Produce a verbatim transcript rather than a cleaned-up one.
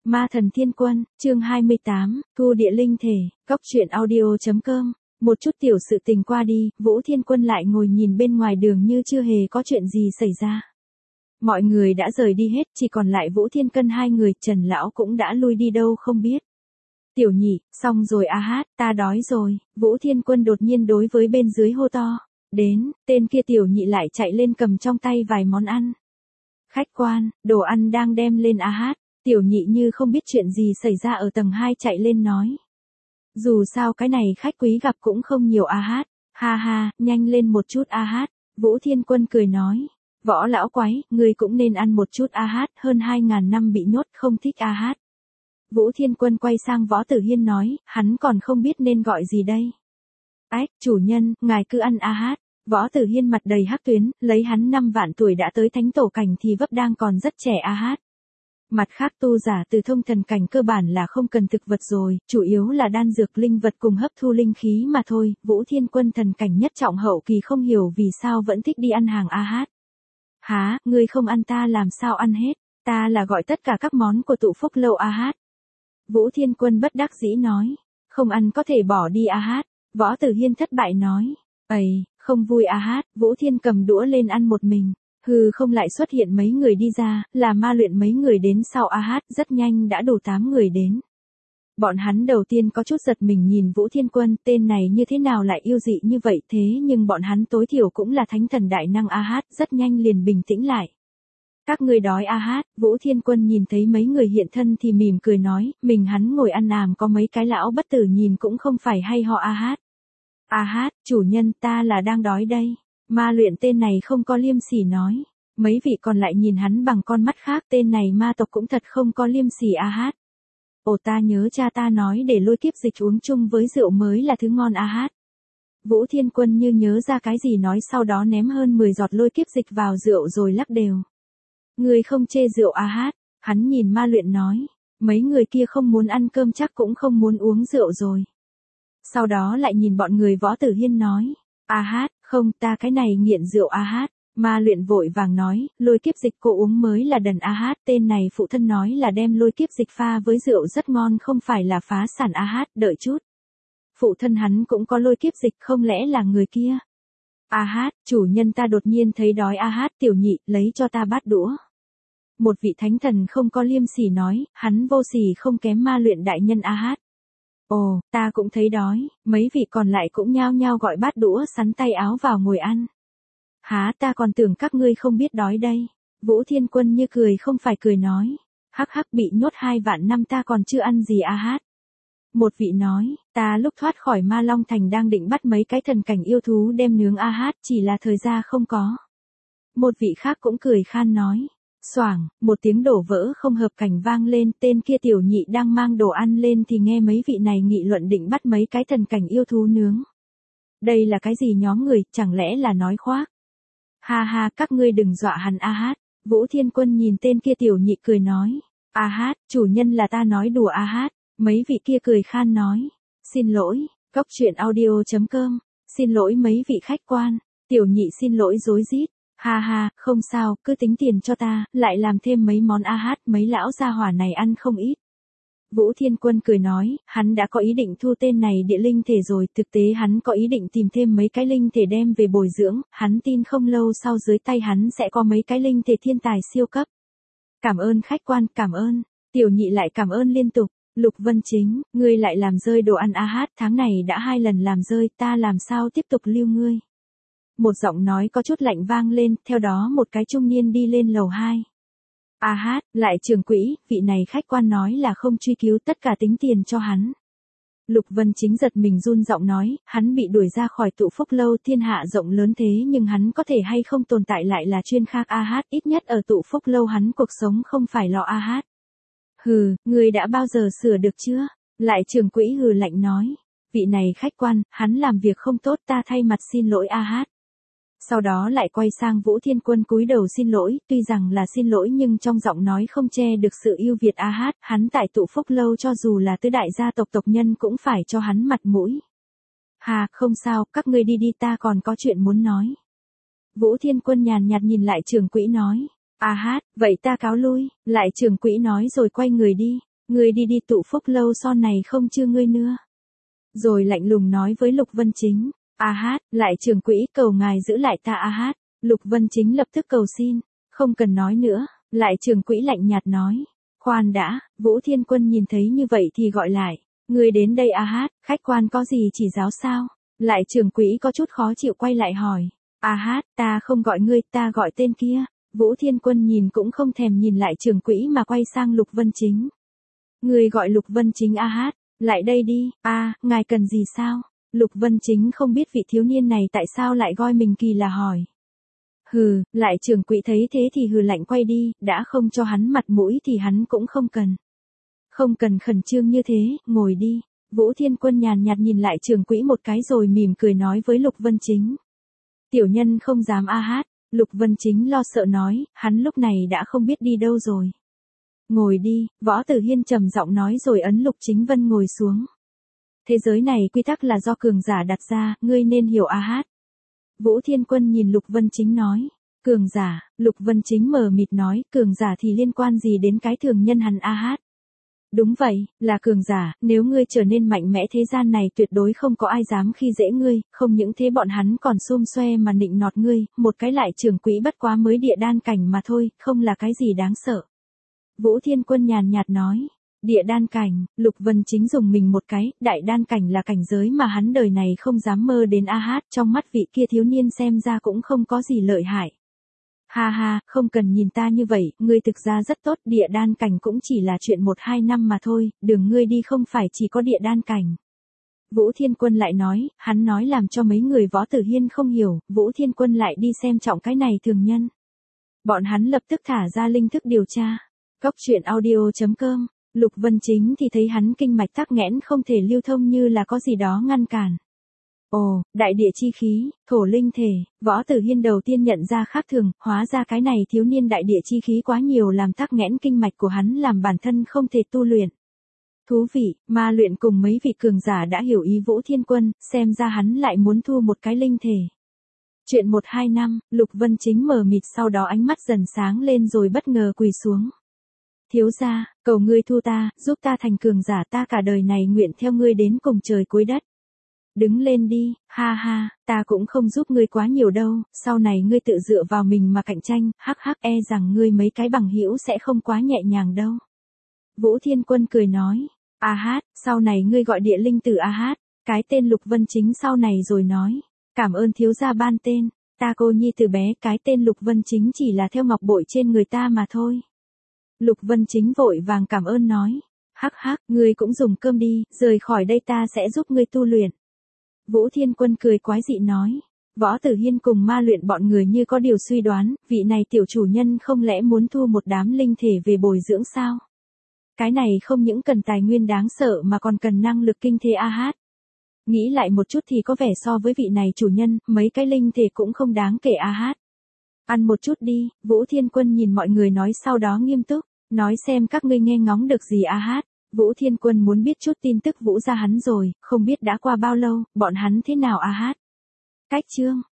Ma thần thiên quân, chương hai mươi tám, thu địa linh thể, góc truyện audio.com. Một chút tiểu sự tình qua đi, Vũ Thiên Quân lại ngồi nhìn bên ngoài đường như chưa hề có chuyện gì xảy ra. Mọi người đã rời đi hết, chỉ còn lại Vũ Thiên Cân hai người, Trần Lão cũng đã lui đi đâu không biết. Tiểu nhị, xong rồi a hát, ta đói rồi, Vũ Thiên Quân đột nhiên đối với bên dưới hô to. Đến, tên kia tiểu nhị lại chạy lên cầm trong tay vài món ăn. Khách quan, đồ ăn đang đem lên a hát. Tiểu nhị như không biết chuyện gì xảy ra ở tầng hai chạy lên nói. Dù sao cái này khách quý gặp cũng không nhiều a hát. Ha ha, nhanh lên một chút a hát. Vũ Thiên Quân cười nói. Võ lão quái, ngươi cũng nên ăn một chút a hát, hơn hai ngàn năm bị nhốt không thích a hát. Vũ Thiên Quân quay sang Võ Tử Hiên nói, hắn còn không biết nên gọi gì đây. Ách, chủ nhân, ngài cứ ăn a hát. Võ Tử Hiên mặt đầy hắc tuyến, lấy hắn năm vạn tuổi đã tới thánh tổ cảnh thì vấp đang còn rất trẻ a hát. Mặt khác tu giả từ thông thần cảnh cơ bản là không cần thực vật rồi, chủ yếu là đan dược linh vật cùng hấp thu linh khí mà thôi. Vũ Thiên Quân thần cảnh nhất trọng hậu kỳ không hiểu vì sao vẫn thích đi ăn hàng a hát. Há, ngươi không ăn ta làm sao ăn hết, ta là gọi tất cả các món của tụ phúc lâu a hát. Vũ Thiên Quân bất đắc dĩ nói, không ăn có thể bỏ đi a hát. Võ Tử Hiên thất bại nói, ầy, không vui a hát. Vũ Thiên cầm đũa lên ăn một mình. Hừ, không lại xuất hiện mấy người đi ra, là ma luyện mấy người đến sau a hát, rất nhanh đã đủ tám người đến. Bọn hắn đầu tiên có chút giật mình nhìn Vũ Thiên Quân, tên này như thế nào lại yêu dị như vậy, thế nhưng bọn hắn tối thiểu cũng là thánh thần đại năng a hát, rất nhanh liền bình tĩnh lại. Các ngươi đói a hát, Vũ Thiên Quân nhìn thấy mấy người hiện thân thì mỉm cười nói, mình hắn ngồi ăn àm có mấy cái lão bất tử nhìn cũng không phải hay họ a hát. A hát, chủ nhân ta là đang đói đây. Ma luyện tên này không có liêm sỉ nói. Mấy vị còn lại nhìn hắn bằng con mắt khác, tên này ma tộc cũng thật không có liêm sỉ a hát. Ồ, ta nhớ cha ta nói để lôi kiếp dịch uống chung với rượu mới là thứ ngon a hát. Vũ Thiên Quân như nhớ ra cái gì nói sau đó ném hơn mười giọt lôi kiếp dịch vào rượu rồi lắc đều. Người không chê rượu a hát, hắn nhìn ma luyện nói. Mấy người kia không muốn ăn cơm chắc cũng không muốn uống rượu rồi. Sau đó lại nhìn bọn người Võ Tử Hiên nói. A hát, không, ta cái này nghiện rượu a hát. Ma luyện vội vàng nói, lôi kiếp dịch cô uống mới là đần a hát, tên này phụ thân nói là đem lôi kiếp dịch pha với rượu rất ngon không phải là phá sản a hát, đợi chút. Phụ thân hắn cũng có lôi kiếp dịch không lẽ là người kia? A hát, chủ nhân ta đột nhiên thấy đói a hát, tiểu nhị, lấy cho ta bát đũa. Một vị thánh thần không có liêm sỉ nói, hắn vô sỉ không kém ma luyện đại nhân a hát. Ồ, ta cũng thấy đói, mấy vị còn lại cũng nhao nhao gọi bát đũa sắn tay áo vào ngồi ăn. Há, ta còn tưởng các ngươi không biết đói đây. Vũ Thiên Quân như cười không phải cười nói. Hắc hắc, bị nhốt hai vạn năm ta còn chưa ăn gì a hát. Một vị nói, ta lúc thoát khỏi Ma Long Thành đang định bắt mấy cái thần cảnh yêu thú đem nướng a hát, chỉ là thời gian không có. Một vị khác cũng cười khan nói. Xoảng, một tiếng đổ vỡ không hợp cảnh vang lên, tên kia tiểu nhị đang mang đồ ăn lên thì nghe mấy vị này nghị luận định bắt mấy cái thần cảnh yêu thú nướng. Đây là cái gì nhóm người, chẳng lẽ là nói khoác? Ha ha, các ngươi đừng dọa hắn a hát. Vũ Thiên Quân nhìn tên kia tiểu nhị cười nói. A hát, chủ nhân là ta nói đùa a hát. Mấy vị kia cười khan nói. Xin lỗi, góc truyện audio.com. Xin lỗi mấy vị khách quan. Tiểu nhị xin lỗi rối rít. Ha ha, không sao, cứ tính tiền cho ta, lại làm thêm mấy món a hát, mấy lão gia hỏa này ăn không ít. Vũ Thiên Quân cười nói, hắn đã có ý định thu tên này địa linh thể rồi, thực tế hắn có ý định tìm thêm mấy cái linh thể đem về bồi dưỡng, hắn tin không lâu sau dưới tay hắn sẽ có mấy cái linh thể thiên tài siêu cấp. Cảm ơn khách quan, cảm ơn. Tiểu nhị lại cảm ơn liên tục. Lục Vân Chính, ngươi lại làm rơi đồ ăn a hát, tháng này đã hai lần làm rơi, ta làm sao tiếp tục lưu ngươi. Một giọng nói có chút lạnh vang lên, theo đó một cái trung niên đi lên lầu hai. A hát, lại trưởng quỹ, vị này khách quan nói là không truy cứu tất cả tính tiền cho hắn. Lục Vân Chính giật mình run giọng nói, hắn bị đuổi ra khỏi tụ phúc lâu, thiên hạ rộng lớn thế nhưng hắn có thể hay không tồn tại lại là chuyên khác a hát, ít nhất ở tụ phúc lâu hắn cuộc sống không phải lo a hát. Hừ, người đã bao giờ sửa được chưa? Lại trưởng quỹ hừ lạnh nói, vị này khách quan, hắn làm việc không tốt ta thay mặt xin lỗi a hát. Sau đó lại quay sang Vũ Thiên Quân cúi đầu xin lỗi, tuy rằng là xin lỗi nhưng trong giọng nói không che được sự yêu Việt a hát, hắn tại tụ phúc lâu cho dù là tứ đại gia tộc tộc nhân cũng phải cho hắn mặt mũi. Hà, không sao, các ngươi đi đi ta còn có chuyện muốn nói. Vũ Thiên Quân nhàn nhạt nhìn lại trưởng quỹ nói, a hát, vậy ta cáo lui, lại trưởng quỹ nói rồi quay người đi. Ngươi đi đi tụ phúc lâu sau này không chưa ngươi nữa. Rồi lạnh lùng nói với Lục Vân Chính, A Hát, lại trưởng quỹ cầu ngài giữ lại ta A Hát. Lục Vân Chính lập tức cầu xin, không cần nói nữa, lại trưởng quỹ lạnh nhạt nói. Khoan đã, Vũ Thiên Quân nhìn thấy như vậy thì gọi lại, ngươi đến đây A Hát, khách quan có gì chỉ giáo sao? Lại trưởng quỹ có chút khó chịu quay lại hỏi, A Hát, ta không gọi ngươi, ta gọi tên kia. Vũ Thiên Quân nhìn cũng không thèm nhìn lại trưởng quỹ mà quay sang Lục Vân Chính. Ngươi gọi Lục Vân Chính A Hát, lại đây đi, a, à, ngài cần gì sao? Lục Vân Chính không biết vị thiếu niên này tại sao lại gọi mình kỳ là hỏi. Hừ, lại trưởng quỹ thấy thế thì hừ lạnh quay đi, đã không cho hắn mặt mũi thì hắn cũng không cần. Không cần khẩn trương như thế, ngồi đi. Vũ Thiên Quân nhàn nhạt nhìn lại trưởng quỹ một cái rồi mỉm cười nói với Lục Vân Chính. Tiểu nhân không dám A Hát. Lục Vân Chính lo sợ nói, hắn lúc này đã không biết đi đâu rồi. Ngồi đi, Võ Tử Hiên trầm giọng nói rồi ấn Lục Chính Vân ngồi xuống. Thế giới này quy tắc là do cường giả đặt ra, ngươi nên hiểu A Hát. Vũ Thiên Quân nhìn Lục Vân Chính nói. Cường giả, Lục Vân Chính mờ mịt nói, cường giả thì liên quan gì đến cái thường nhân hắn A Hát. Đúng vậy, là cường giả, nếu ngươi trở nên mạnh mẽ thế gian này tuyệt đối không có ai dám khi dễ ngươi, không những thế bọn hắn còn xôm xoe mà nịnh nọt ngươi, một cái lại trưởng quỹ bất quá mới địa đan cảnh mà thôi, không là cái gì đáng sợ. Vũ Thiên Quân nhàn nhạt nói, địa đan cảnh, Lục Vân Chính dùng mình một cái, đại đan cảnh là cảnh giới mà hắn đời này không dám mơ đến A Hát, trong mắt vị kia thiếu niên xem ra cũng không có gì lợi hại. Ha ha, không cần nhìn ta như vậy, ngươi thực ra rất tốt, địa đan cảnh cũng chỉ là chuyện một hai năm mà thôi, đường ngươi đi không phải chỉ có địa đan cảnh. Vũ Thiên Quân lại nói, hắn nói làm cho mấy người Võ Tử Hiên không hiểu, Vũ Thiên Quân lại đi xem trọng cái này thường nhân. Bọn hắn lập tức thả ra linh thức điều tra. Góc truyện audio chấm com, Lục Vân Chính thì thấy hắn kinh mạch tắc nghẽn không thể lưu thông như là có gì đó ngăn cản. Ồ, đại địa chi khí, thổ linh thể, Võ Tử Hiên đầu tiên nhận ra khác thường, hóa ra cái này thiếu niên đại địa chi khí quá nhiều làm tắc nghẽn kinh mạch của hắn làm bản thân không thể tu luyện. Thú vị, ma luyện cùng mấy vị cường giả đã hiểu ý Vũ Thiên Quân, xem ra hắn lại muốn thu một cái linh thể. Chuyện một hai năm, Lục Vân Chính mờ mịt sau đó ánh mắt dần sáng lên rồi bất ngờ quỳ xuống. Thiếu gia, cầu ngươi thu ta, giúp ta thành cường giả, ta cả đời này nguyện theo ngươi đến cùng trời cuối đất. Đứng lên đi, ha ha, ta cũng không giúp ngươi quá nhiều đâu, sau này ngươi tự dựa vào mình mà cạnh tranh, hắc hắc e rằng ngươi mấy cái bằng hữu sẽ không quá nhẹ nhàng đâu. Vũ Thiên Quân cười nói, A Hát, sau này ngươi gọi địa linh tử A Hát, cái tên Lục Vân Chính sau này rồi nói, cảm ơn thiếu gia ban tên, ta cô nhi từ bé cái tên Lục Vân Chính chỉ là theo ngọc bội trên người ta mà thôi. Lục Vân Chính vội vàng cảm ơn nói, hắc hắc, ngươi cũng dùng cơm đi, rời khỏi đây ta sẽ giúp ngươi tu luyện. Vũ Thiên Quân cười quái dị nói, Võ Tử Hiên cùng ma luyện bọn người như có điều suy đoán, vị này tiểu chủ nhân không lẽ muốn thu một đám linh thể về bồi dưỡng sao? Cái này không những cần tài nguyên đáng sợ mà còn cần năng lực kinh thế A Hát. Nghĩ lại một chút thì có vẻ so với vị này chủ nhân, mấy cái linh thể cũng không đáng kể A Hát. Ăn một chút đi, Vũ Thiên Quân nhìn mọi người nói sau đó nghiêm túc, nói xem các ngươi nghe ngóng được gì A Hát. Vũ Thiên Quân muốn biết chút tin tức Vũ gia hắn rồi, không biết đã qua bao lâu, bọn hắn thế nào A Hát. Cách chương